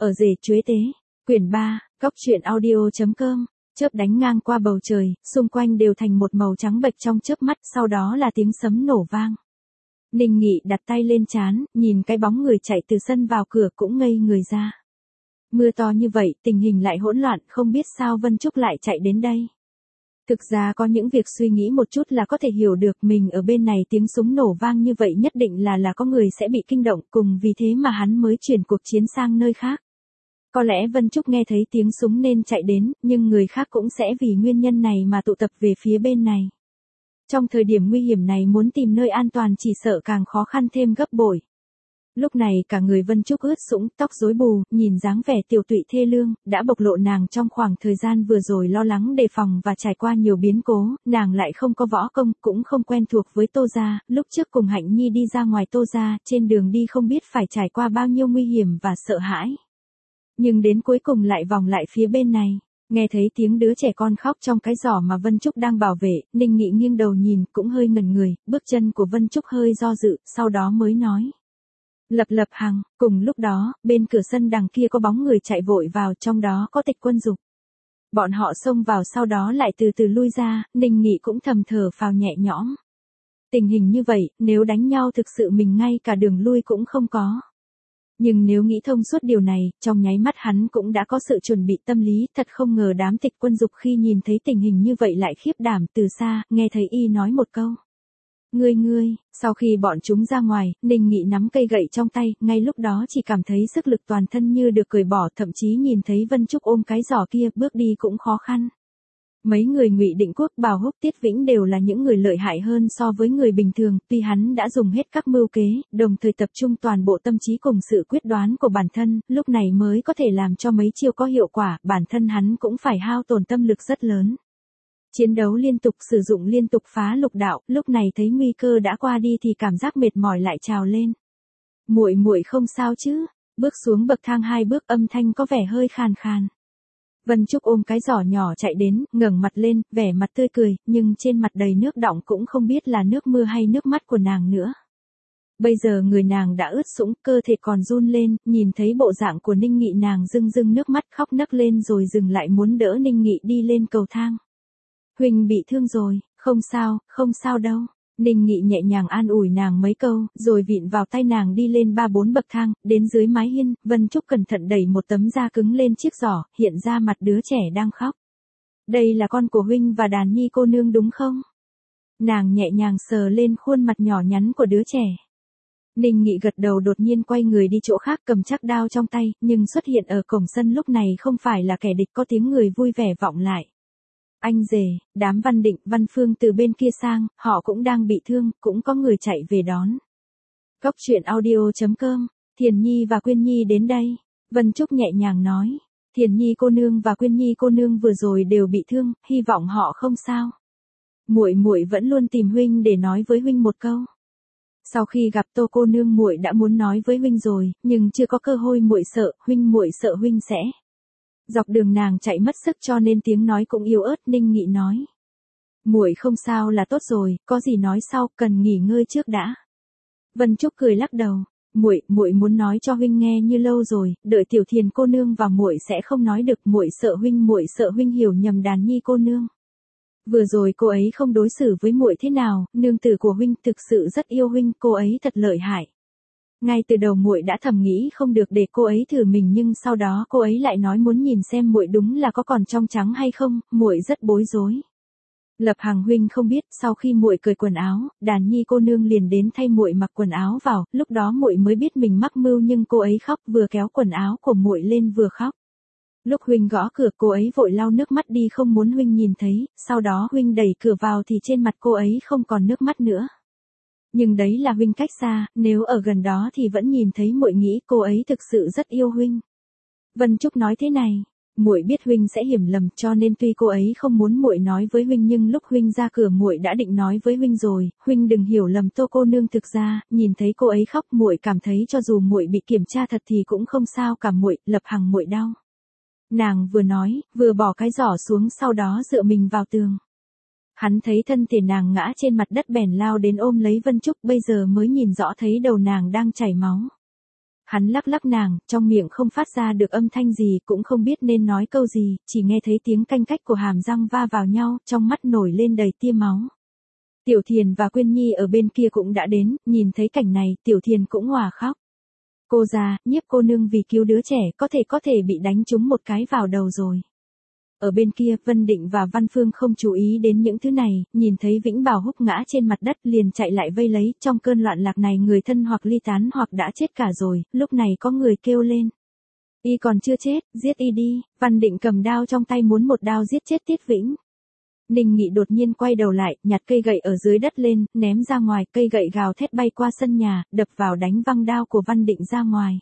Ở rể chuế tế, quyển 3, góc truyện audio.com, chớp đánh ngang qua bầu trời, xung quanh đều thành một màu trắng bệch trong chớp mắt, sau đó là tiếng sấm nổ vang. Ninh Nghị đặt tay lên trán, nhìn cái bóng người chạy từ sân vào cửa cũng ngây người ra. Mưa to như vậy, tình hình lại hỗn loạn, không biết sao Vân Trúc lại chạy đến đây. Thực ra có những việc suy nghĩ một chút là có thể hiểu được, mình ở bên này tiếng súng nổ vang như vậy nhất định là có người sẽ bị kinh động, cùng vì thế mà hắn mới chuyển cuộc chiến sang nơi khác. Có lẽ Vân Trúc nghe thấy tiếng súng nên chạy đến, nhưng người khác cũng sẽ vì nguyên nhân này mà tụ tập về phía bên này. Trong thời điểm nguy hiểm này muốn tìm nơi an toàn chỉ sợ càng khó khăn thêm gấp bội. Lúc này cả người Vân Trúc ướt sũng, tóc rối bù, nhìn dáng vẻ tiều tụy thê lương, đã bộc lộ nàng trong khoảng thời gian vừa rồi lo lắng đề phòng và trải qua nhiều biến cố, nàng lại không có võ công, cũng không quen thuộc với Tô gia, lúc trước cùng Hạnh Nhi đi ra ngoài Tô gia, trên đường đi không biết phải trải qua bao nhiêu nguy hiểm và sợ hãi. Nhưng đến cuối cùng lại vòng lại phía bên này. Nghe thấy tiếng đứa trẻ con khóc trong cái giỏ mà Vân Trúc đang bảo vệ, Ninh Nghị nghiêng đầu nhìn, cũng hơi ngẩn người, bước chân của Vân Trúc hơi do dự, sau đó mới nói. Lập Hằng, cùng lúc đó, bên cửa sân đằng kia có bóng người chạy vội vào, trong đó có Tịch Quân Dục. Bọn họ xông vào sau đó lại từ từ lui ra, Ninh Nghị cũng thầm thở phào nhẹ nhõm. Tình hình như vậy, nếu đánh nhau thực sự mình ngay cả đường lui cũng không có. Nhưng nếu nghĩ thông suốt điều này, trong nháy mắt hắn cũng đã có sự chuẩn bị tâm lý, thật không ngờ đám Tịch Quân Dục khi nhìn thấy tình hình như vậy lại khiếp đảm, từ xa, nghe thấy y nói một câu. Ngươi, sau khi bọn chúng ra ngoài, Ninh Nghị nắm cây gậy trong tay, ngay lúc đó chỉ cảm thấy sức lực toàn thân như được cởi bỏ, thậm chí nhìn thấy Vân Trúc ôm cái giỏ kia, bước đi cũng khó khăn. Mấy người Ngụy Định Quốc, Bảo Húc, Tiết Vĩnh đều là những người lợi hại hơn so với người bình thường, tuy hắn đã dùng hết các mưu kế, đồng thời tập trung toàn bộ tâm trí cùng sự quyết đoán của bản thân, lúc này mới có thể làm cho mấy chiêu có hiệu quả, bản thân hắn cũng phải hao tổn tâm lực rất lớn. Chiến đấu liên tục, sử dụng liên tục phá lục đạo, lúc này thấy nguy cơ đã qua đi thì cảm giác mệt mỏi lại trào lên. Muội không sao chứ? Bước xuống bậc thang 2 bước, âm thanh có vẻ hơi khàn khàn. Vân Trúc ôm cái giỏ nhỏ chạy đến, ngẩng mặt lên, vẻ mặt tươi cười, nhưng trên mặt đầy nước đọng, cũng không biết là nước mưa hay nước mắt của nàng nữa. Bây giờ người nàng đã ướt sũng, cơ thể còn run lên, nhìn thấy bộ dạng của Ninh Nghị nàng rưng nước mắt, khóc nấc lên rồi dừng lại muốn đỡ Ninh Nghị đi lên cầu thang. Huynh bị thương rồi, không sao đâu. Ninh Nghị nhẹ nhàng an ủi nàng mấy câu, rồi vịn vào tay nàng đi lên 3-4 bậc thang, đến dưới mái hiên, Vân Trúc cẩn thận đẩy một tấm da cứng lên chiếc giỏ, hiện ra mặt đứa trẻ đang khóc. Đây là con của huynh và Đàn Nhi cô nương đúng không? Nàng nhẹ nhàng sờ lên khuôn mặt nhỏ nhắn của đứa trẻ. Ninh Nghị gật đầu, đột nhiên quay người đi chỗ khác, cầm chắc đao trong tay, nhưng xuất hiện ở cổng sân lúc này không phải là kẻ địch, có tiếng người vui vẻ vọng lại. Anh rể, đám Văn Định, Văn Phương từ bên kia sang, họ cũng đang bị thương, cũng có người chạy về đón. Góc truyện audio.com, Thiền Nhi và Quyên Nhi đến đây. Vân Trúc nhẹ nhàng nói, Thiền Nhi cô nương và Quyên Nhi cô nương vừa rồi đều bị thương, hy vọng họ không sao. Muội vẫn luôn tìm huynh để nói với huynh một câu. Sau khi gặp Tô cô nương muội đã muốn nói với huynh rồi, nhưng chưa có cơ hội, muội sợ huynh sẽ. Dọc đường nàng chạy mất sức cho nên tiếng nói cũng yếu ớt. Ninh Nghị nói, muội không sao là tốt rồi, có gì nói sau, cần nghỉ ngơi trước đã. Vân Trúc cười lắc đầu, muội muốn nói cho huynh nghe như lâu rồi, đợi Tiểu Thiền cô nương và muội sẽ không nói được, muội sợ huynh hiểu nhầm Đàn Nhi cô nương. Vừa rồi cô ấy không đối xử với muội thế nào, nương tử của huynh thực sự rất yêu huynh, cô ấy thật lợi hại. Ngay từ đầu muội đã thầm nghĩ không được để cô ấy thử mình, nhưng sau đó cô ấy lại nói muốn nhìn xem muội đúng là có còn trong trắng hay không, muội rất bối rối. Lập Hằng huynh không biết, sau khi muội cởi quần áo, Đàn Nhi cô nương liền đến thay muội mặc quần áo vào, lúc đó muội mới biết mình mắc mưu, nhưng cô ấy khóc, vừa kéo quần áo của muội lên vừa khóc. Lúc huynh gõ cửa, cô ấy vội lau nước mắt đi không muốn huynh nhìn thấy, sau đó huynh đẩy cửa vào thì trên mặt cô ấy không còn nước mắt nữa. Nhưng đấy là huynh cách xa, nếu ở gần đó thì vẫn nhìn thấy, muội nghĩ cô ấy thực sự rất yêu huynh. Vân Trúc nói thế này, muội biết huynh sẽ hiểu lầm, cho nên tuy cô ấy không muốn muội nói với huynh, nhưng lúc huynh ra cửa muội đã định nói với huynh rồi, huynh đừng hiểu lầm Tô cô nương, thực ra, nhìn thấy cô ấy khóc muội cảm thấy cho dù muội bị kiểm tra thật thì cũng không sao cả muội. Lập Hằng muội đau. Nàng vừa nói, vừa bỏ cái giỏ xuống, sau đó dựa mình vào tường. Hắn thấy thân thể nàng ngã trên mặt đất bèn lao đến ôm lấy Vân Trúc, bây giờ mới nhìn rõ thấy đầu nàng đang chảy máu. Hắn lắc lắc nàng, trong miệng không phát ra được âm thanh gì, cũng không biết nên nói câu gì, chỉ nghe thấy tiếng canh cách của hàm răng va vào nhau, trong mắt nổi lên đầy tia máu. Tiểu Thiền và Quyên Nhi ở bên kia cũng đã đến, nhìn thấy cảnh này, Tiểu Thiền cũng òa khóc. Cô già, Nhiếp cô nương vì cứu đứa trẻ, có thể bị đánh trúng một cái vào đầu rồi. Ở bên kia, Vân Định và Văn Phương không chú ý đến những thứ này, nhìn thấy Vĩnh Bảo Húc ngã trên mặt đất liền chạy lại vây lấy, trong cơn loạn lạc này người thân hoặc ly tán hoặc đã chết cả rồi, lúc này có người kêu lên. Y còn chưa chết, giết y đi, Văn Định cầm đao trong tay muốn một đao giết chết Tiết Vĩnh. Ninh Nghị đột nhiên quay đầu lại, nhặt cây gậy ở dưới đất lên, ném ra ngoài, cây gậy gào thét bay qua sân nhà, đập vào đánh văng đao của Văn Định ra ngoài.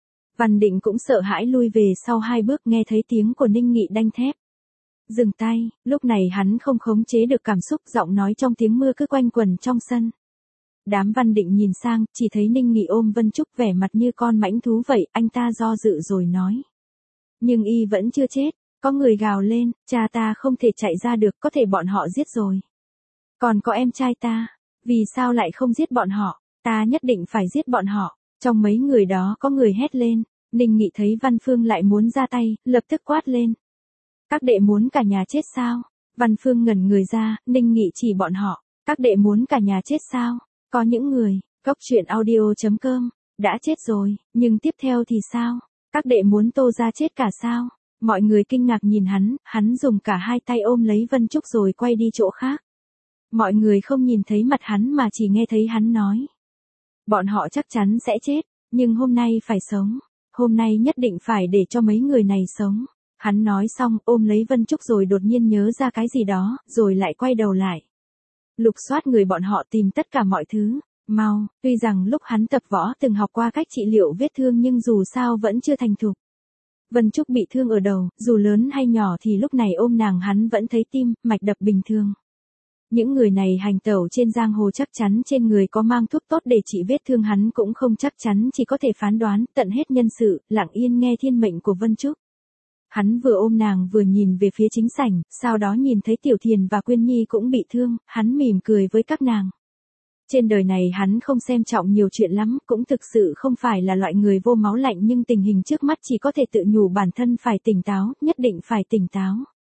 Văn Định cũng sợ hãi lui về sau 2 bước, nghe thấy tiếng của Ninh Nghị đanh thép. Dừng tay, lúc này hắn không khống chế được cảm xúc, giọng nói trong tiếng mưa cứ quanh quẩn trong sân. Đám Văn Định nhìn sang, chỉ thấy Ninh Nghị ôm Vân Trúc vẻ mặt như con mãnh thú vậy, anh ta do dự rồi nói. Nhưng y vẫn chưa chết, có người gào lên, cha ta không thể chạy ra được, có thể bọn họ giết rồi. Còn có em trai ta, vì sao lại không giết bọn họ, ta nhất định phải giết bọn họ. Trong mấy người đó có người hét lên, Ninh Nghị thấy Văn Phương lại muốn ra tay, lập tức quát lên. Các đệ muốn cả nhà chết sao? Văn Phương ngẩn người ra, Ninh Nghị chỉ bọn họ. Các đệ muốn cả nhà chết sao? Có những người, Cốc Truyện Audio.com, đã chết rồi, nhưng tiếp theo thì sao? Các đệ muốn Tô ra chết cả sao? Mọi người kinh ngạc nhìn hắn dùng cả 2 tay ôm lấy Vân Trúc rồi quay đi chỗ khác. Mọi người không nhìn thấy mặt hắn mà chỉ nghe thấy hắn nói. Bọn họ chắc chắn sẽ chết, nhưng hôm nay phải sống. Hôm nay nhất định phải để cho mấy người này sống. Hắn nói xong, ôm lấy Vân Trúc rồi đột nhiên nhớ ra cái gì đó, rồi lại quay đầu lại. Lục soát người bọn họ tìm tất cả mọi thứ. Mau, tuy rằng lúc hắn tập võ từng học qua cách trị liệu vết thương nhưng dù sao vẫn chưa thành thục. Vân Trúc bị thương ở đầu, dù lớn hay nhỏ thì lúc này ôm nàng hắn vẫn thấy tim, mạch đập bình thường. Những người này hành tẩu trên giang hồ chắc chắn trên người có mang thuốc tốt để trị vết thương, hắn cũng không chắc chắn, chỉ có thể phán đoán, tận hết nhân sự, lặng yên nghe thiên mệnh của Vân Trúc. Hắn vừa ôm nàng vừa nhìn về phía chính sảnh, sau đó nhìn thấy Tiểu Thiền và Quyên Nhi cũng bị thương, hắn mỉm cười với các nàng. Trên đời này hắn không xem trọng nhiều chuyện lắm, cũng thực sự không phải là loại người vô máu lạnh, nhưng tình hình trước mắt chỉ có thể tự nhủ bản thân phải tỉnh táo, nhất định phải tỉnh táo.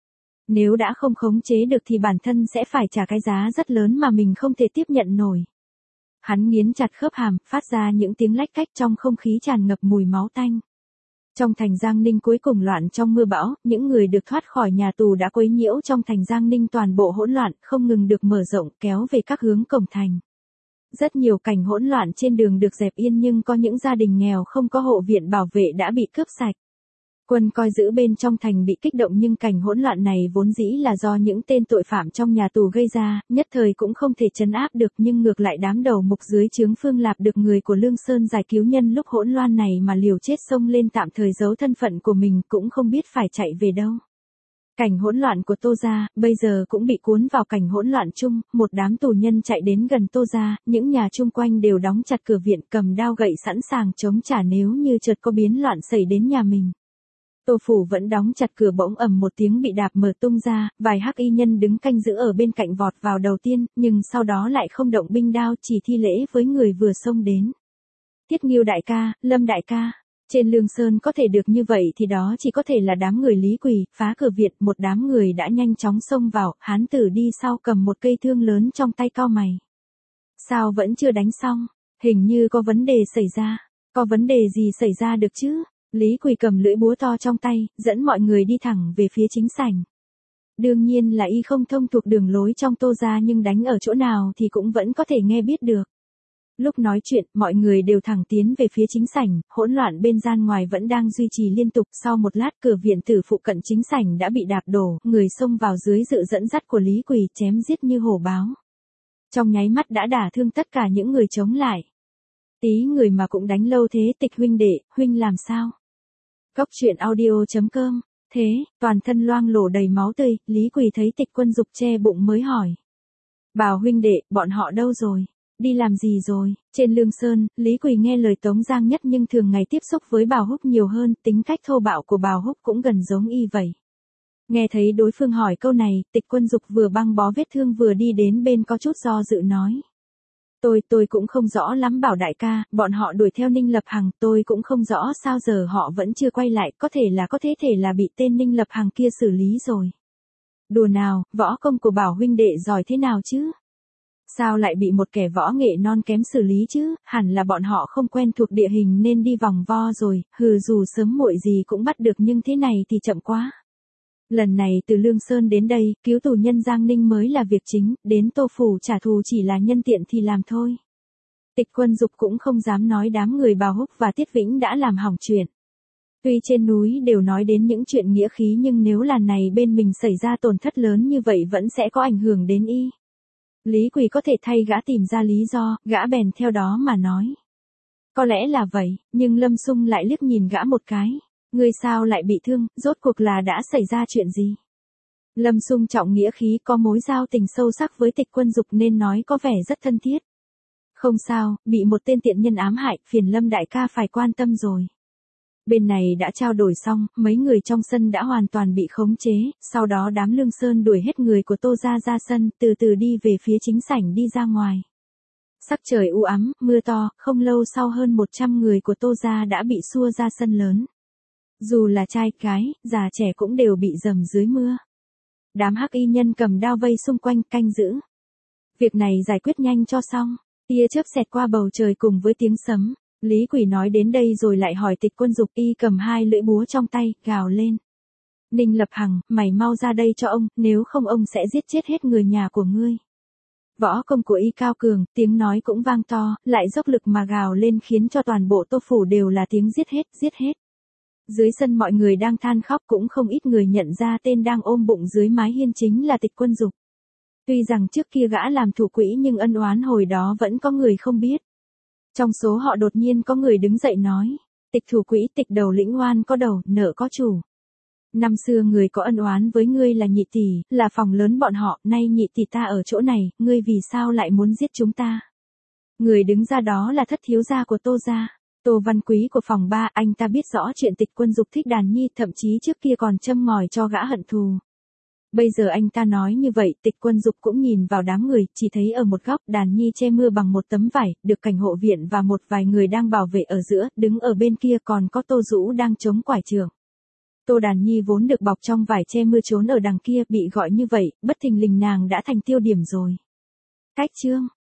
Nếu đã không khống chế được thì bản thân sẽ phải trả cái giá rất lớn mà mình không thể tiếp nhận nổi. Hắn nghiến chặt khớp hàm, phát ra những tiếng lách cách, trong không khí tràn ngập mùi máu tanh. Trong thành Giang Ninh cuối cùng loạn trong mưa bão, những người được thoát khỏi nhà tù đã quấy nhiễu trong thành Giang Ninh toàn bộ hỗn loạn, không ngừng được mở rộng, kéo về các hướng cổng thành. Rất nhiều cảnh hỗn loạn trên đường được dẹp yên, nhưng có những gia đình nghèo không có hộ viện bảo vệ đã bị cướp sạch. Quân coi giữ bên trong thành bị kích động, nhưng cảnh hỗn loạn này vốn dĩ là do những tên tội phạm trong nhà tù gây ra, nhất thời cũng không thể trấn áp được, nhưng ngược lại đám đầu mục dưới trướng Phương Lạp được người của Lương Sơn giải cứu nhân lúc hỗn loạn này mà liều chết xông lên tạm thời giấu thân phận của mình, cũng không biết phải chạy về đâu. Cảnh hỗn loạn của Tô gia bây giờ cũng bị cuốn vào cảnh hỗn loạn chung, một đám tù nhân chạy đến gần Tô gia, những nhà chung quanh đều đóng chặt cửa viện, cầm đao gậy sẵn sàng chống trả nếu như chợt có biến loạn xảy đến nhà mình. Tô phủ vẫn đóng chặt cửa, bỗng ầm một tiếng bị đạp mở tung ra, vài hắc y nhân đứng canh giữ ở bên cạnh vọt vào đầu tiên, nhưng sau đó lại không động binh đao, chỉ thi lễ với người vừa xông đến. Thiết Nghiêu đại ca, Lâm đại ca. Trên Lương Sơn có thể được như vậy thì đó chỉ có thể là đám người Lý Quỳ, phá cửa viện, một đám người đã nhanh chóng xông vào, hán tử đi sau cầm một cây thương lớn trong tay, cau mày. Sao vẫn chưa đánh xong? Hình như có vấn đề xảy ra. Có vấn đề gì xảy ra được chứ? Lý Quỳ cầm lưỡi búa to trong tay, dẫn mọi người đi thẳng về phía chính sảnh. Đương nhiên là y không thông thuộc đường lối trong Tô gia, nhưng đánh ở chỗ nào thì cũng vẫn có thể nghe biết được. Lúc nói chuyện, mọi người đều thẳng tiến về phía chính sảnh, hỗn loạn bên gian ngoài vẫn đang duy trì liên tục. Sau một lát, cửa viện tử phụ cận chính sảnh đã bị đạp đổ, người xông vào dưới sự dẫn dắt của Lý Quỳ, chém giết như hổ báo. Trong nháy mắt đã đả thương tất cả những người chống lại. Tí người mà cũng đánh lâu thế, Tịch huynh đệ, huynh làm sao? Cốc Truyện Audio.com. Thế, toàn thân loang lổ đầy máu tươi, Lý Quỳ thấy Tịch Quân Dục che bụng mới hỏi. Bảo huynh đệ, bọn họ đâu rồi? Đi làm gì rồi? Trên Lương Sơn, Lý Quỳ nghe lời Tống Giang Nhất, nhưng thường ngày tiếp xúc với Bảo Húc nhiều hơn, tính cách thô bạo của Bảo Húc cũng gần giống y vậy. Nghe thấy đối phương hỏi câu này, Tịch Quân Dục vừa băng bó vết thương vừa đi đến bên có chút do dự nói. Tôi cũng không rõ lắm Bảo đại ca, bọn họ đuổi theo Ninh Lập Hằng, tôi cũng không rõ sao giờ họ vẫn chưa quay lại, có thể là bị tên Ninh Lập Hằng kia xử lý rồi. Đùa nào, võ công của Bảo huynh đệ giỏi thế nào chứ? Sao lại bị một kẻ võ nghệ non kém xử lý chứ, hẳn là bọn họ không quen thuộc địa hình nên đi vòng vo rồi, dù sớm muội gì cũng bắt được nhưng thế này thì chậm quá. Lần này từ Lương Sơn đến đây, cứu tù nhân Giang Ninh mới là việc chính, đến Tô Phủ trả thù chỉ là nhân tiện thì làm thôi. Tịch Quân Dục cũng không dám nói đám người Bào Húc và Tiết Vĩnh đã làm hỏng chuyện. Tuy trên núi đều nói đến những chuyện nghĩa khí nhưng nếu lần này bên mình xảy ra tổn thất lớn như vậy vẫn sẽ có ảnh hưởng đến y. Lý Quỳ có thể thay gã tìm ra lý do, gã bèn theo đó mà nói. Có lẽ là vậy, nhưng Lâm Sung lại liếc nhìn gã một cái. Ngươi sao lại bị thương, rốt cuộc là đã xảy ra chuyện gì? Lâm Sung trọng nghĩa khí có mối giao tình sâu sắc với Tịch Quân Dục nên nói có vẻ rất thân thiết. Không sao, bị một tên tiện nhân ám hại, phiền Lâm đại ca phải quan tâm rồi. Bên này đã trao đổi xong, mấy người trong sân đã hoàn toàn bị khống chế, sau đó đám Lương Sơn đuổi hết người của Tô gia ra sân, từ từ đi về phía chính sảnh đi ra ngoài. Sắc trời u ám, mưa to, không lâu sau hơn 100 người của Tô gia đã bị xua ra sân lớn. Dù là trai gái, già trẻ cũng đều bị dầm dưới mưa. Đám hắc y nhân cầm đao vây xung quanh canh giữ. Việc này giải quyết nhanh cho xong. Tia chớp xẹt qua bầu trời cùng với tiếng sấm. Lý Quỳ nói đến đây rồi lại hỏi Tịch Quân Dục, y cầm 2 lưỡi búa trong tay, gào lên. Ninh Lập Hằng, mày mau ra đây cho ông, nếu không ông sẽ giết chết hết người nhà của ngươi. Võ công của y cao cường, tiếng nói cũng vang to, lại dốc lực mà gào lên khiến cho toàn bộ Tô Phủ đều là tiếng giết hết, giết hết. Dưới sân mọi người đang than khóc cũng không ít người nhận ra tên đang ôm bụng dưới mái hiên chính là Tịch Quân Dục. Tuy rằng trước kia gã làm thủ quỹ nhưng ân oán hồi đó vẫn có người không biết. Trong số họ đột nhiên có người đứng dậy nói, Tịch thủ quỹ, Tịch đầu lĩnh oan có đầu, nợ có chủ. Năm xưa người có ân oán với ngươi là Nhị tỷ, là phòng lớn bọn họ, nay Nhị tỷ ta ở chỗ này, ngươi vì sao lại muốn giết chúng ta? Người đứng ra đó là thất thiếu gia của Tô gia. Tô Văn Quý của phòng 3, anh ta biết rõ chuyện Tịch Quân Dục thích Đàn Nhi, thậm chí trước kia còn châm ngòi cho gã hận thù. Bây giờ anh ta nói như vậy, Tịch Quân Dục cũng nhìn vào đám người, chỉ thấy ở một góc Đàn Nhi che mưa bằng một tấm vải, được cảnh hộ viện và một vài người đang bảo vệ ở giữa, đứng ở bên kia còn có Tô Dũ đang chống quải trường. Tô Đàn Nhi vốn được bọc trong vải che mưa trốn ở đằng kia, bị gọi như vậy, bất thình lình nàng đã thành tiêu điểm rồi. Cách chương